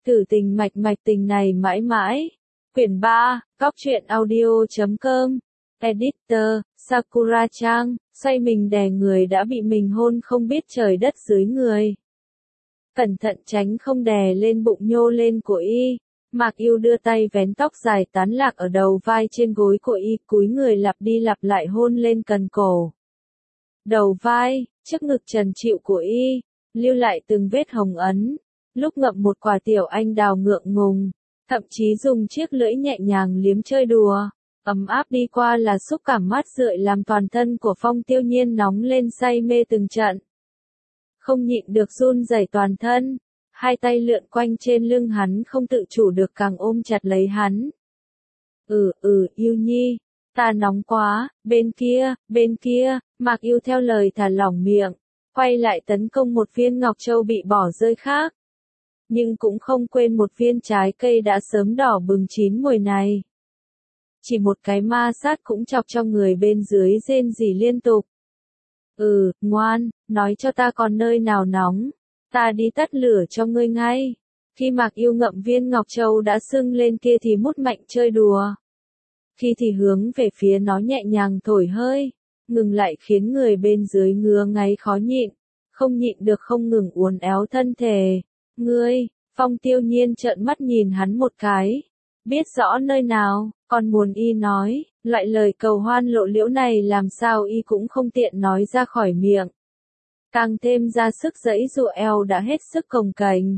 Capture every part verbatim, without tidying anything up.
Thử tình mạch mạch tình này mãi mãi. Quyển ba, Cóc truyện audio chấm com. Editor, Sakura Trang, xoay mình đè người đã bị mình hôn không biết trời đất dưới người. Cẩn thận tránh không đè lên bụng nhô lên của y. Mạc Yêu đưa tay vén tóc dài tán lạc ở đầu vai trên gối của y, cúi người lặp đi lặp lại hôn lên cần cổ, đầu vai, trước ngực trần trịu của y, lưu lại từng vết hồng ấn. Lúc ngậm một quả tiểu anh đào ngượng ngùng, thậm chí dùng chiếc lưỡi nhẹ nhàng liếm chơi đùa, ấm áp đi qua là xúc cảm mát rượi làm toàn thân của Phong Tiêu Nhiên nóng lên say mê từng trận. Không nhịn được run rẩy toàn thân, hai tay lượn quanh trên lưng hắn không tự chủ được càng ôm chặt lấy hắn. Ừ, ừ, Yêu Nhi, ta nóng quá, bên kia, bên kia, Mạc Yêu theo lời thả lỏng miệng, quay lại tấn công một viên ngọc châu bị bỏ rơi khác. Nhưng cũng không quên một viên trái cây đã sớm đỏ bừng chín mùi này. Chỉ một cái ma sát cũng chọc cho người bên dưới rên rỉ liên tục. Ừ, ngoan, nói cho ta còn nơi nào nóng, ta đi tắt lửa cho ngươi ngay. Khi Mạc Yêu ngậm viên ngọc châu đã sưng lên kia thì mút mạnh chơi đùa. Khi thì hướng về phía nó nhẹ nhàng thổi hơi, ngừng lại khiến người bên dưới ngứa ngáy khó nhịn, không nhịn được không ngừng uốn éo thân thể. Ngươi, Phong Tiêu Nhiên trợn mắt nhìn hắn một cái, biết rõ nơi nào, còn muốn y nói, loại lời cầu hoan lộ liễu này làm sao y cũng không tiện nói ra khỏi miệng. Càng thêm ra sức giãy giụa eo đã hết sức cồng kềnh,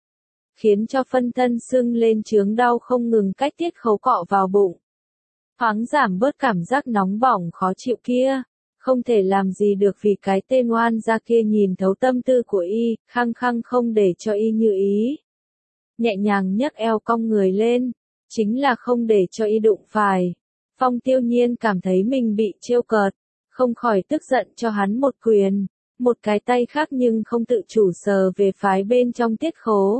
khiến cho phân thân sưng lên chướng đau không ngừng cách tiết khấu cọ vào bụng. Thoáng giảm bớt cảm giác nóng bỏng khó chịu kia, không thể làm gì được vì cái tên oan gia kia nhìn thấu tâm tư của y, khăng khăng không để cho y như ý. Nhẹ nhàng nhấc eo cong người lên, chính là không để cho y đụng phải. Phong Tiêu Nhiên cảm thấy mình bị trêu cợt, không khỏi tức giận cho hắn một quyền, một cái tay khác nhưng không tự chủ sờ về phái bên trong tiết khố.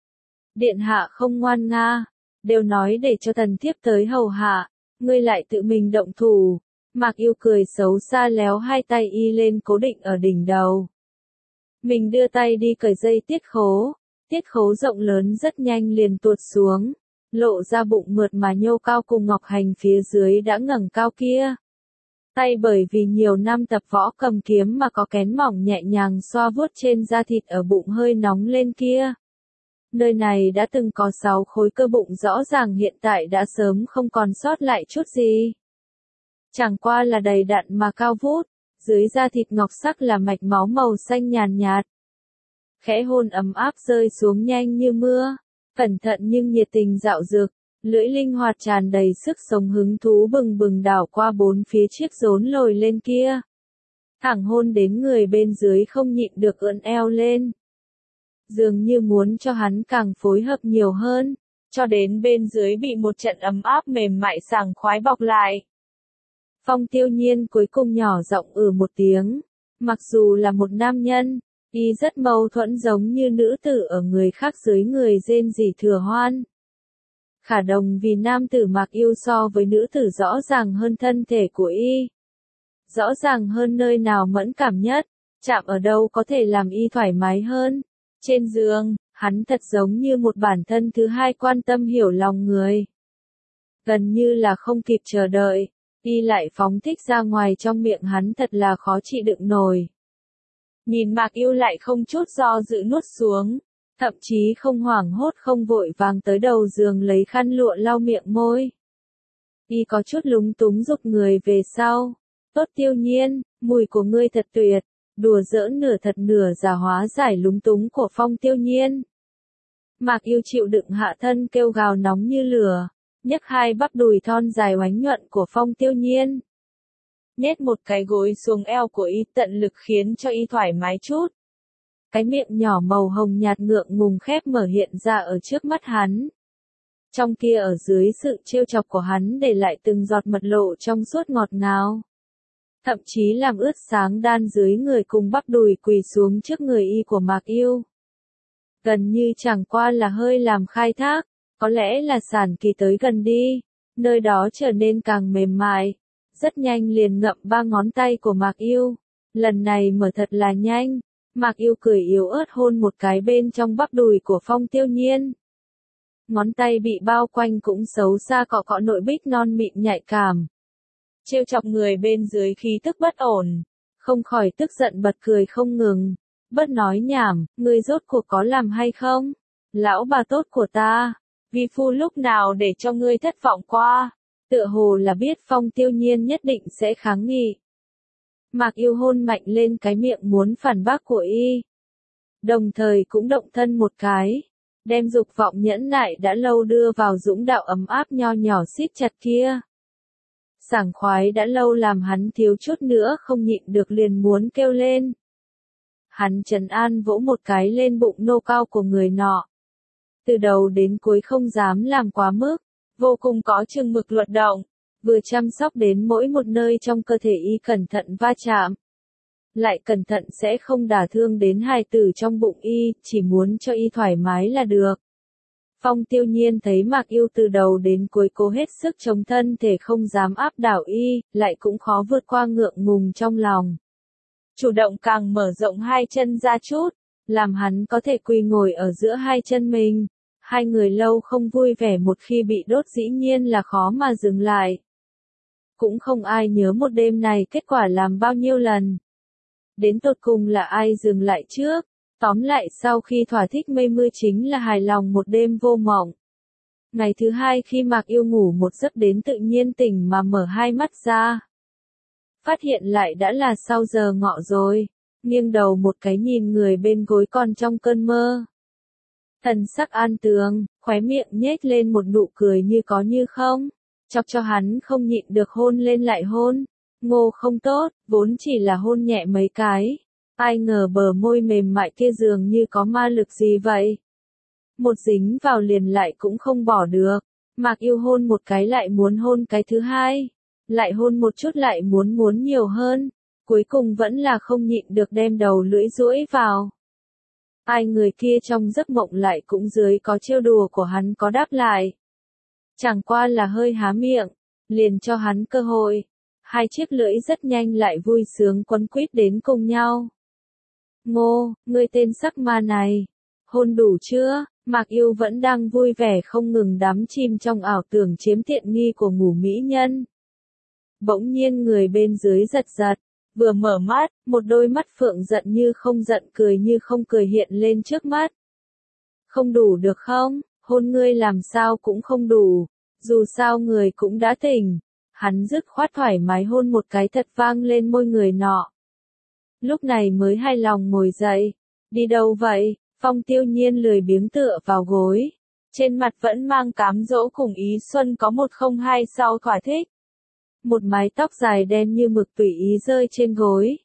Điện hạ không ngoan nga, đều nói để cho thần thiếp tới hầu hạ, ngươi lại tự mình động thủ. Mạc Yêu cười xấu xa léo hai tay y lên cố định ở đỉnh đầu. Mình đưa tay đi cởi dây tiết khố, tiết khố rộng lớn rất nhanh liền tuột xuống, lộ ra bụng mượt mà nhô cao cùng ngọc hành phía dưới đã ngẩng cao kia. Tay bởi vì nhiều năm tập võ cầm kiếm mà có kén mỏng nhẹ nhàng xoa vuốt trên da thịt ở bụng hơi nóng lên kia. Nơi này đã từng có sáu khối cơ bụng rõ ràng hiện tại đã sớm không còn sót lại chút gì. Chẳng qua là đầy đặn mà cao vút, dưới da thịt ngọc sắc là mạch máu màu xanh nhàn nhạt. Khẽ hôn ấm áp rơi xuống nhanh như mưa, cẩn thận nhưng nhiệt tình dạo dược, lưỡi linh hoạt tràn đầy sức sống hứng thú bừng bừng đảo qua bốn phía chiếc rốn lồi lên kia. Thẳng hôn đến người bên dưới không nhịn được ưỡn eo lên. Dường như muốn cho hắn càng phối hợp nhiều hơn, cho đến bên dưới bị một trận ấm áp mềm mại sảng khoái bọc lại. Phong Tiêu Nhiên cuối cùng nhỏ giọng ừ một tiếng, mặc dù là một nam nhân, y rất mâu thuẫn giống như nữ tử ở người khác dưới người rên rỉ thừa hoan. Khả đồng vì nam tử Mạc Yêu so với nữ tử rõ ràng hơn thân thể của y. Rõ ràng hơn nơi nào mẫn cảm nhất, chạm ở đâu có thể làm y thoải mái hơn. Trên giường, hắn thật giống như một bản thân thứ hai quan tâm hiểu lòng người. Gần như là không kịp chờ đợi, y lại phóng thích ra ngoài trong miệng hắn thật là khó chịu đựng nổi. Nhìn Mạc Yêu lại không chút do dự nuốt xuống, thậm chí không hoảng hốt không vội vàng tới đầu giường lấy khăn lụa lau miệng môi. Y có chút lúng túng rụt người về sau. Tốt Tiêu Nhiên, mùi của ngươi thật tuyệt. Đùa giỡn nửa thật nửa giả hóa giải lúng túng của Phong Tiêu Nhiên. Mạc Yêu chịu đựng hạ thân kêu gào nóng như lửa, nhấc hai bắp đùi thon dài oánh nhuận của Phong Tiêu Nhiên. Nhét một cái gối xuống eo của y tận lực khiến cho y thoải mái chút. Cái miệng nhỏ màu hồng nhạt ngượng ngùng khép mở hiện ra ở trước mắt hắn. Trong kia ở dưới sự trêu chọc của hắn để lại từng giọt mật lộ trong suốt ngọt ngào. Thậm chí làm ướt sáng đan dưới người cùng bắp đùi quỳ xuống trước người y của Mạc Yêu. Gần như chẳng qua là hơi làm khai thác, có lẽ là sản kỳ tới gần đi, nơi đó trở nên càng mềm mại. Rất nhanh liền ngậm ba ngón tay của Mạc Yêu, lần này mở thật là nhanh. Mạc Yêu cười yếu ớt hôn một cái bên trong bắp đùi của Phong Tiêu Nhiên, ngón tay bị bao quanh cũng xấu xa cọ cọ nội bích non mịn nhạy cảm. Trêu chọc người bên dưới khí tức bất ổn, không khỏi tức giận bật cười không ngừng. Bất nói nhảm, ngươi rốt cuộc có làm hay không? Lão bà tốt của ta, vi phu lúc nào để cho ngươi thất vọng qua? Tựa hồ là biết Phong Tiêu Nhiên nhất định sẽ kháng nghị. Mạc Yêu hôn mạnh lên cái miệng muốn phản bác của y. Đồng thời cũng động thân một cái, đem dục vọng nhẫn nại đã lâu đưa vào dũng đạo ấm áp nho nhỏ siết chặt kia. Sảng khoái đã lâu làm hắn thiếu chút nữa không nhịn được liền muốn kêu lên. Hắn trấn an vỗ một cái lên bụng nô cao của người nọ. Từ đầu đến cuối không dám làm quá mức, vô cùng có chừng mực luật động, vừa chăm sóc đến mỗi một nơi trong cơ thể y cẩn thận va chạm. Lại cẩn thận sẽ không đả thương đến hài tử trong bụng y, chỉ muốn cho y thoải mái là được. Phong Tiêu Nhiên thấy Mạc Yêu từ đầu đến cuối cố hết sức chống thân thể không dám áp đảo y, lại cũng khó vượt qua ngượng ngùng trong lòng. Chủ động càng mở rộng hai chân ra chút, làm hắn có thể quỳ ngồi ở giữa hai chân mình. Hai người lâu không vui vẻ một khi bị đốt dĩ nhiên là khó mà dừng lại. Cũng không ai nhớ một đêm này kết quả làm bao nhiêu lần. Đến tột cùng là ai dừng lại trước. Tóm lại sau khi thỏa thích mây mưa chính là hài lòng một đêm vô mộng. Ngày thứ hai khi Mạc Yêu ngủ một giấc đến tự nhiên tỉnh mà mở hai mắt ra. Phát hiện lại đã là sau giờ ngọ rồi, nghiêng đầu một cái nhìn người bên gối còn trong cơn mơ. Thần sắc an tường, khóe miệng nhếch lên một nụ cười như có như không, chọc cho hắn không nhịn được hôn lên lại hôn. Ngô không tốt, vốn chỉ là hôn nhẹ mấy cái. Ai ngờ bờ môi mềm mại kia dường như có ma lực gì vậy. Một dính vào liền lại cũng không bỏ được. Mạc Yêu hôn một cái lại muốn hôn cái thứ hai. Lại hôn một chút lại muốn muốn nhiều hơn. Cuối cùng vẫn là không nhịn được đem đầu lưỡi duỗi vào. Ai người kia trong giấc mộng lại cũng dưới có trêu đùa của hắn có đáp lại. Chẳng qua là hơi há miệng, liền cho hắn cơ hội. Hai chiếc lưỡi rất nhanh lại vui sướng quấn quýt đến cùng nhau. Ngô, ngươi tên sắc ma này, hôn đủ chưa? Mạc Yêu vẫn đang vui vẻ không ngừng đắm chìm trong ảo tưởng chiếm tiện nghi của ngủ mỹ nhân. Bỗng nhiên người bên dưới giật giật, vừa mở mắt, một đôi mắt phượng giận như không giận cười như không cười hiện lên trước mắt. Không đủ được không? Hôn ngươi làm sao cũng không đủ, dù sao người cũng đã tỉnh. Hắn dứt khoát thoải mái hôn một cái thật vang lên môi người nọ. Lúc này mới hài lòng ngồi dậy. Đi đâu vậy? Phong Tiêu Nhiên lười biếng tựa vào gối. Trên mặt vẫn mang cám dỗ cùng ý xuân có một không hai sau thỏa thích. Một mái tóc dài đen như mực tùy ý rơi trên gối.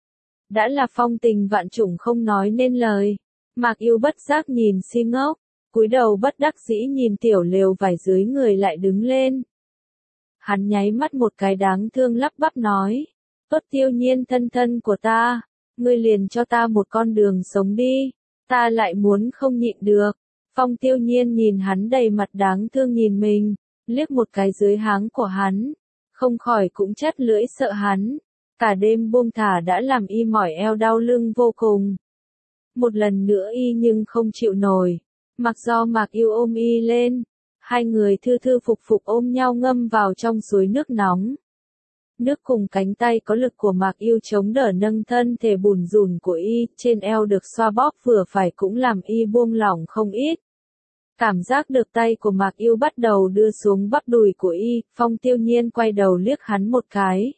Đã là phong tình vạn trùng không nói nên lời. Mạc Yêu bất giác nhìn si ngốc. Cúi đầu bất đắc dĩ nhìn tiểu lều vải dưới người lại đứng lên. Hắn nháy mắt một cái đáng thương lắp bắp nói. Tốt Tiêu Nhiên thân thân của ta, ngươi liền cho ta một con đường sống đi, ta lại muốn không nhịn được. Phong Tiêu Nhiên nhìn hắn đầy mặt đáng thương nhìn mình, liếc một cái dưới háng của hắn, không khỏi cũng chắt lưỡi sợ hắn. Cả đêm buông thả đã làm y mỏi eo đau lưng vô cùng. Một lần nữa y nhưng không chịu nổi, mặc do Mạc Yêu ôm y lên, hai người thư thư phục phục ôm nhau ngâm vào trong suối nước nóng. Nước cùng cánh tay có lực của Mạc Yêu chống đỡ nâng thân thể bùn rùn của y, trên eo được xoa bóp vừa phải cũng làm y buông lỏng không ít. Cảm giác được tay của Mạc Yêu bắt đầu đưa xuống bắp đùi của y, Phong Tiêu Nhiên quay đầu liếc hắn một cái.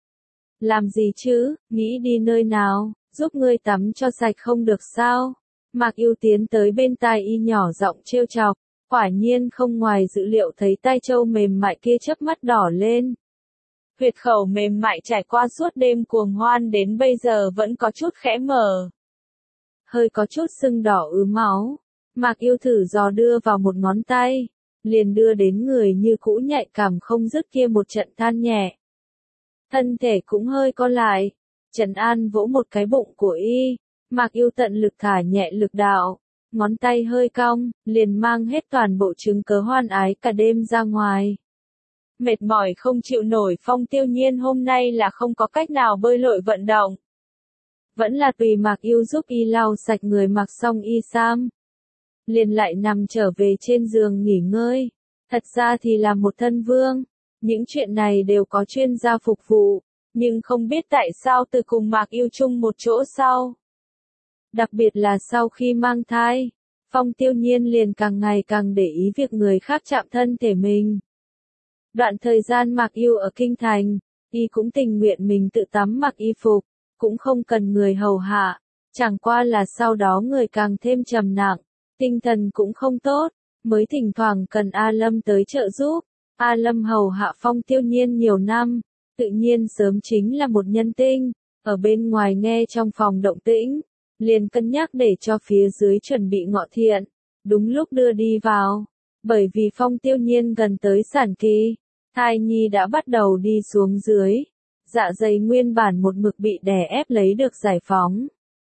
Làm gì chứ, nghĩ đi nơi nào, giúp ngươi tắm cho sạch không được sao? Mạc Yêu tiến tới bên tai y nhỏ giọng trêu chọc, quả nhiên không ngoài dự liệu thấy tai châu mềm mại kia chớp mắt đỏ lên. Huyệt khẩu mềm mại trải qua suốt đêm cuồng hoan đến bây giờ vẫn có chút khẽ mở. Hơi có chút sưng đỏ ứ máu. Mạc Yêu thử dò đưa vào một ngón tay, liền đưa đến người như cũ nhạy cảm không dứt kia một trận than nhẹ. Thân thể cũng hơi co lại, Trần An vỗ một cái bụng của y, Mạc Yêu tận lực thả nhẹ lực đạo, ngón tay hơi cong, liền mang hết toàn bộ chứng cớ hoan ái cả đêm ra ngoài. Mệt mỏi không chịu nổi Phong Tiêu Nhiên hôm nay là không có cách nào bơi lội vận động. Vẫn là tùy Mạc Yêu giúp y lau sạch người mặc xong y sam. liền lại nằm trở về trên giường nghỉ ngơi. Thật ra thì là một thân vương, những chuyện này đều có chuyên gia phục vụ, nhưng không biết tại sao từ cùng Mạc Yêu chung một chỗ sau. Đặc biệt là sau khi mang thai, Phong Tiêu Nhiên liền càng ngày càng để ý việc người khác chạm thân thể mình. Đoạn thời gian Mạc Yêu ở Kinh Thành, y cũng tình nguyện mình tự tắm mặc y phục, cũng không cần người hầu hạ, chẳng qua là sau đó người càng thêm trầm nặng, tinh thần cũng không tốt, mới thỉnh thoảng cần A Lâm tới trợ giúp. A Lâm hầu hạ Phong Tiêu Nhiên nhiều năm, tự nhiên sớm chính là một nhân tinh, ở bên ngoài nghe trong phòng động tĩnh, liền cân nhắc để cho phía dưới chuẩn bị ngọ thiện, đúng lúc đưa đi vào, bởi vì Phong Tiêu Nhiên gần tới sản kỳ, thai nhi đã bắt đầu đi xuống dưới, dạ dày nguyên bản một mực bị đè ép lấy được giải phóng.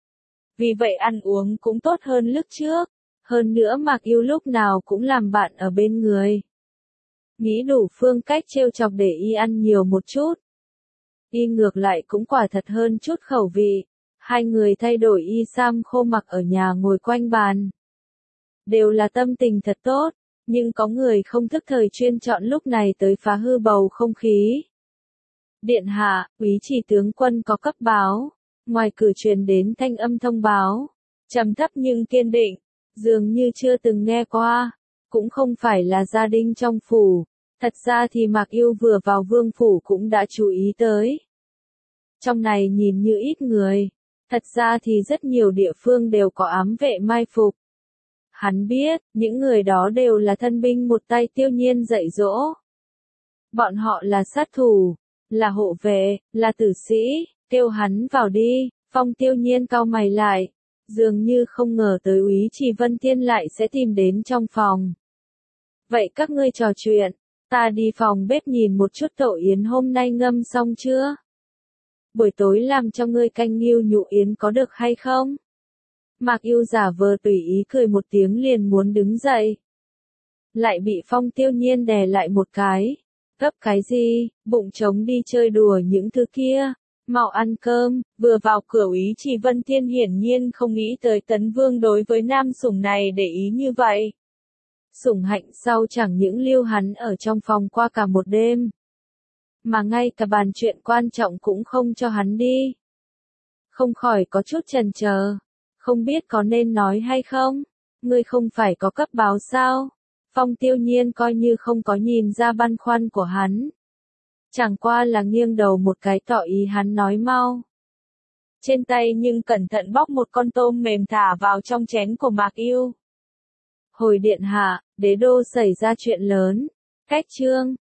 Vì vậy ăn uống cũng tốt hơn lúc trước, hơn nữa Mạc Yêu lúc nào cũng làm bạn ở bên người. Nghĩ đủ phương cách trêu chọc để y ăn nhiều một chút. Y ngược lại cũng quả thật hơn chút khẩu vị, hai người thay đổi y sam khô mặc ở nhà ngồi quanh bàn. Đều là tâm tình thật tốt, nhưng có người không thức thời chuyên chọn lúc này tới phá hư bầu không khí. Điện hạ, úy chỉ tướng quân có cấp báo, ngoài cửa truyền đến thanh âm thông báo, trầm thấp nhưng kiên định, dường như chưa từng nghe qua, cũng không phải là gia đình trong phủ, thật ra thì Mạc Yêu vừa vào vương phủ cũng đã chú ý tới. Trong này nhìn như ít người, thật ra thì rất nhiều địa phương đều có ám vệ mai phục. Hắn biết, những người đó đều là thân binh một tay Tiêu Nhiên dạy dỗ. Bọn họ là sát thủ, là hộ vệ, là tử sĩ, kêu hắn vào đi. Phong Tiêu Nhiên cau mày lại, dường như không ngờ tới úy Trì Vân Thiên lại sẽ tìm đến trong phòng. Vậy các ngươi trò chuyện, ta đi phòng bếp nhìn một chút tổ yến hôm nay ngâm xong chưa? Buổi tối làm cho ngươi canh nghiêu nhụ yến có được hay không? Mạc Yêu giả vờ tùy ý cười một tiếng liền muốn đứng dậy. Lại bị Phong Tiêu Nhiên đè lại một cái. Gấp cái gì, bụng trống đi chơi đùa những thứ kia. Mau ăn cơm. Vừa vào cửa úy Trì Vân Thiên hiển nhiên không nghĩ tới Tấn Vương đối với nam sủng này để ý như vậy. Sủng hạnh sau chẳng những lưu hắn ở trong phòng qua cả một đêm, mà ngay cả bàn chuyện quan trọng cũng không cho hắn đi. Không khỏi có chút chần chờ, không biết có nên nói hay không, ngươi không phải có cấp báo sao? Phong Tiêu Nhiên coi như không có nhìn ra băn khoăn của hắn. Chẳng qua là nghiêng đầu một cái tỏ ý hắn nói mau. Trên tay nhưng cẩn thận bóc một con tôm mềm thả vào trong chén của Mạc Yêu. Hồi điện hạ, đế đô xảy ra chuyện lớn. Cách chương